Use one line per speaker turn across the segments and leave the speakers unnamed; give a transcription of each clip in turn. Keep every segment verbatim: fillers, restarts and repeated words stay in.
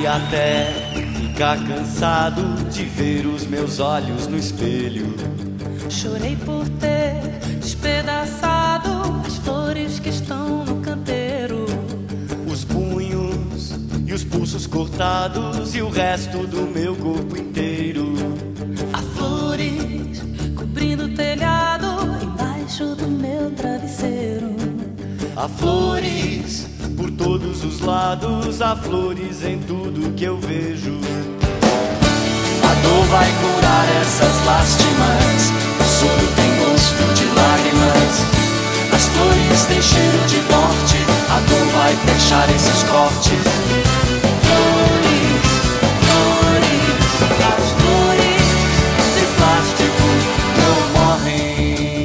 Chorei até ficar cansado de ver os meus olhos no espelho.
Chorei por ter despedaçado as flores que estão no canteiro.
Os punhos e os pulsos cortados e o resto do meu corpo inteiro.
Há flores cobrindo o telhado embaixo do meu travesseiro.
Há flores por todos os lados, há flores em tudo que eu vejo.
A dor vai curar essas lástimas, o soro tem gosto de lágrimas. As flores têm cheiro de morte, a dor vai fechar esses cortes. Flores, flores, as flores de plástico não morrem.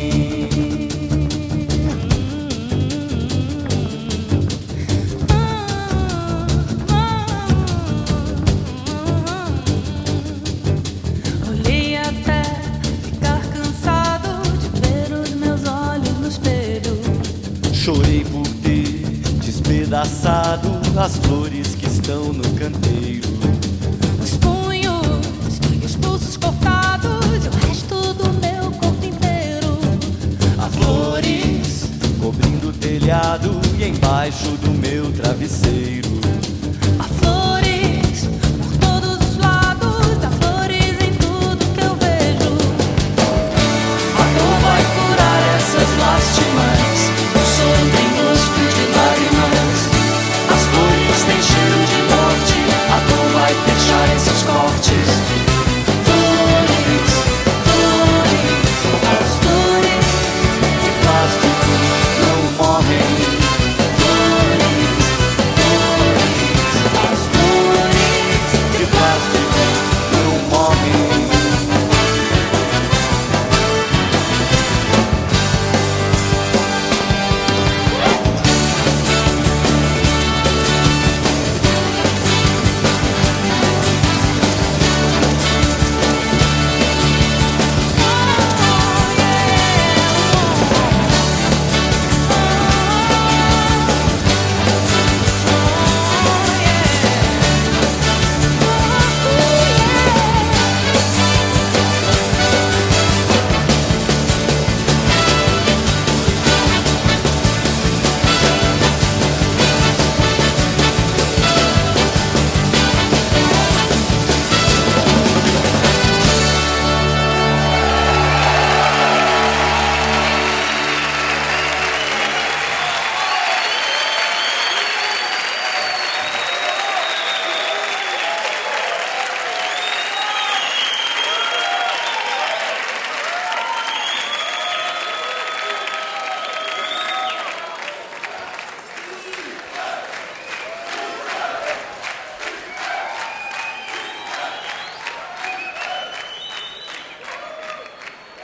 Olhei até ficar cansado de ver os meus olhos no espelho.
Chorei por ter despedaçado as flores que estão no canteiro.
Os punhos e os pulsos cortados e o resto do meu corpo inteiro.
Há flores cobrindo o telhado e embaixo do meu travesseiro.
Há flores por todos os lados, há flores em tudo que eu vejo.
A dor vai curar essas lástimas, o soro tem gosto de lágrimas. As flores têm cheiro de morte, a dor vai fechar esses cortes.